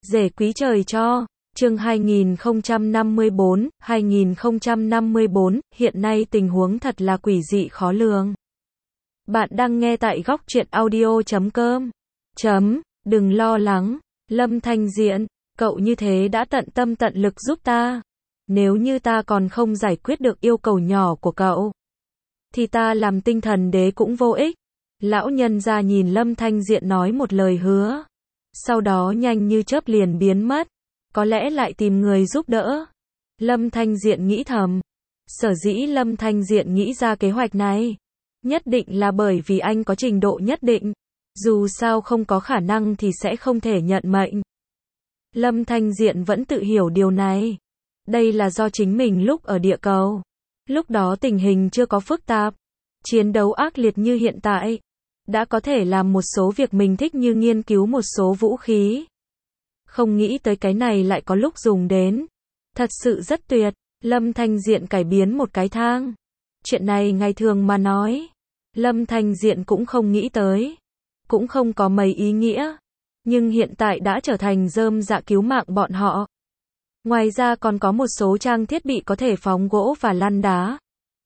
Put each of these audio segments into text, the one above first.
Rể quý trời cho. Chương 2054, hiện nay tình huống thật là quỷ dị khó lường. Bạn đang nghe tại góc truyện audio.com. Đừng lo lắng, Lâm Thanh Diện, cậu như thế đã tận tâm tận lực giúp ta. Nếu như ta còn không giải quyết được yêu cầu nhỏ của cậu, thì ta làm tinh thần đế cũng vô ích. Lão nhân gia nhìn Lâm Thanh Diện nói một lời hứa. Sau đó nhanh như chớp liền biến mất. Có lẽ lại tìm người giúp đỡ. Lâm Thanh Diện nghĩ thầm. Sở dĩ Lâm Thanh Diện nghĩ ra kế hoạch này, nhất định là bởi vì anh có trình độ nhất định. Dù sao không có khả năng thì sẽ không thể nhận mệnh. Lâm Thanh Diện vẫn tự hiểu điều này. Đây là do chính mình lúc ở địa cầu. Lúc đó tình hình chưa có phức tạp, chiến đấu ác liệt như hiện tại, đã có thể làm một số việc mình thích như nghiên cứu một số vũ khí. Không nghĩ tới cái này lại có lúc dùng đến. Thật sự rất tuyệt. Lâm Thanh Diện cải biến một cái thang. Chuyện này ngày thường mà nói, Lâm Thanh Diện cũng không nghĩ tới, cũng không có mấy ý nghĩa. Nhưng hiện tại đã trở thành rơm rạ cứu mạng bọn họ. Ngoài ra còn có một số trang thiết bị có thể phóng gỗ và lăn đá.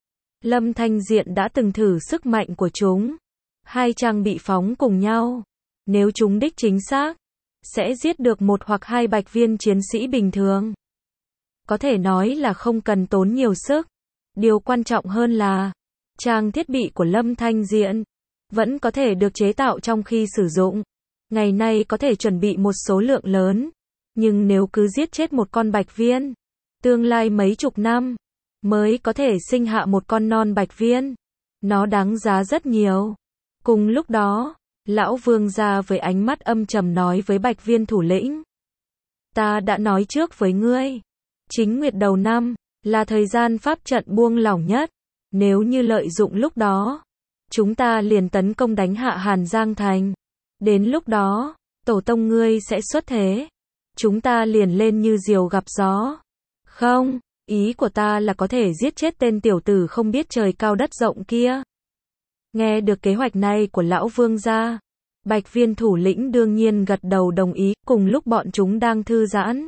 Lâm Thanh Diện đã từng thử sức mạnh của chúng. Hai trang bị phóng cùng nhau, nếu chúng đích chính xác, sẽ giết được một hoặc hai bạch viên chiến sĩ bình thường. Có thể nói là không cần tốn nhiều sức. Điều quan trọng hơn là, trang thiết bị của Lâm Thanh Diện vẫn có thể được chế tạo trong khi sử dụng. Ngày nay có thể chuẩn bị một số lượng lớn. Nhưng nếu cứ giết chết một con bạch viên, tương lai mấy chục năm mới có thể sinh hạ một con non bạch viên. Nó đáng giá rất nhiều. Cùng lúc đó, lão vương gia với ánh mắt âm trầm nói với bạch viên thủ lĩnh. Ta đã nói trước với ngươi, chính nguyệt đầu năm là thời gian pháp trận buông lỏng nhất. Nếu như lợi dụng lúc đó, chúng ta liền tấn công đánh hạ Hàn Giang Thành. Đến lúc đó, tổ tông ngươi sẽ xuất thế. Chúng ta liền lên như diều gặp gió. Không, ý của ta là có thể giết chết tên tiểu tử không biết trời cao đất rộng kia. Nghe được kế hoạch này của lão vương gia, bạch viên thủ lĩnh đương nhiên gật đầu đồng ý. Cùng lúc bọn chúng đang thư giãn,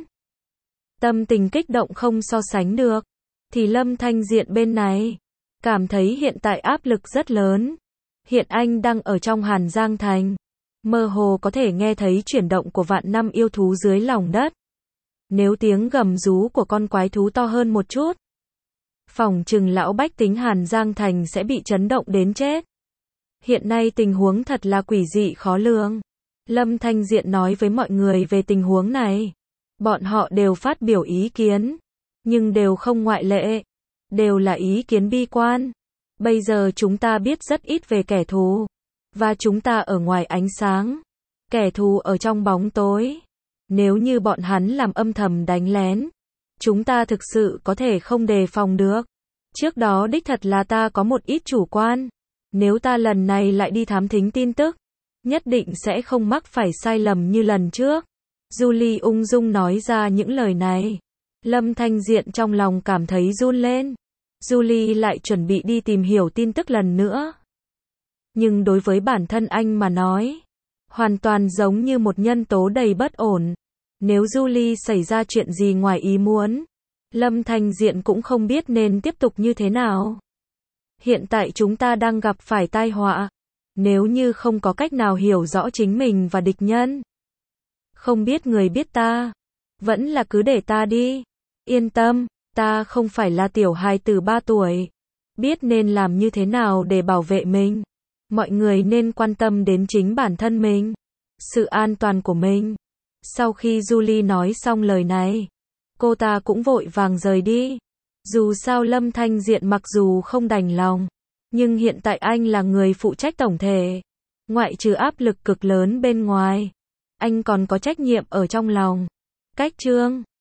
tâm tình kích động không so sánh được, thì Lâm Thanh Diện bên này cảm thấy hiện tại áp lực rất lớn. Hiện anh đang ở trong Hàn Giang Thành, mơ hồ có thể nghe thấy chuyển động của vạn năm yêu thú dưới lòng đất. Nếu tiếng gầm rú của con quái thú to hơn một chút, phỏng chừng lão bách tính Hàn Giang Thành sẽ bị chấn động đến chết. Hiện nay tình huống thật là quỷ dị khó lường. Lâm Thanh Diện nói với mọi người về tình huống này. Bọn họ đều phát biểu ý kiến, nhưng đều không ngoại lệ, đều là ý kiến bi quan. Bây giờ chúng ta biết rất ít về kẻ thù, và chúng ta ở ngoài ánh sáng, kẻ thù ở trong bóng tối. Nếu như bọn hắn làm âm thầm đánh lén, chúng ta thực sự có thể không đề phòng được. Trước đó đích thật là ta có một ít chủ quan. Nếu ta lần này lại đi thám thính tin tức, nhất định sẽ không mắc phải sai lầm như lần trước. Julie ung dung nói ra những lời này. Lâm Thanh Diện trong lòng cảm thấy run lên. Julie lại chuẩn bị đi tìm hiểu tin tức lần nữa. Nhưng đối với bản thân anh mà nói, hoàn toàn giống như một nhân tố đầy bất ổn. Nếu Julie xảy ra chuyện gì ngoài ý muốn, Lâm Thanh Diện cũng không biết nên tiếp tục như thế nào. Hiện tại chúng ta đang gặp phải tai họa. Nếu như không có cách nào hiểu rõ chính mình và địch nhân, không biết người biết ta, vẫn là cứ để ta đi. Yên tâm, ta không phải là tiểu hài tử 3 tuổi. Biết nên làm như thế nào để bảo vệ mình. Mọi người nên quan tâm đến chính bản thân mình, sự an toàn của mình. Sau khi Julie nói xong lời này, cô ta cũng vội vàng rời đi. Dù sao Lâm Thanh Diện mặc dù không đành lòng, nhưng hiện tại anh là người phụ trách tổng thể. Ngoại trừ áp lực cực lớn bên ngoài, anh còn có trách nhiệm ở trong lòng. Cách chương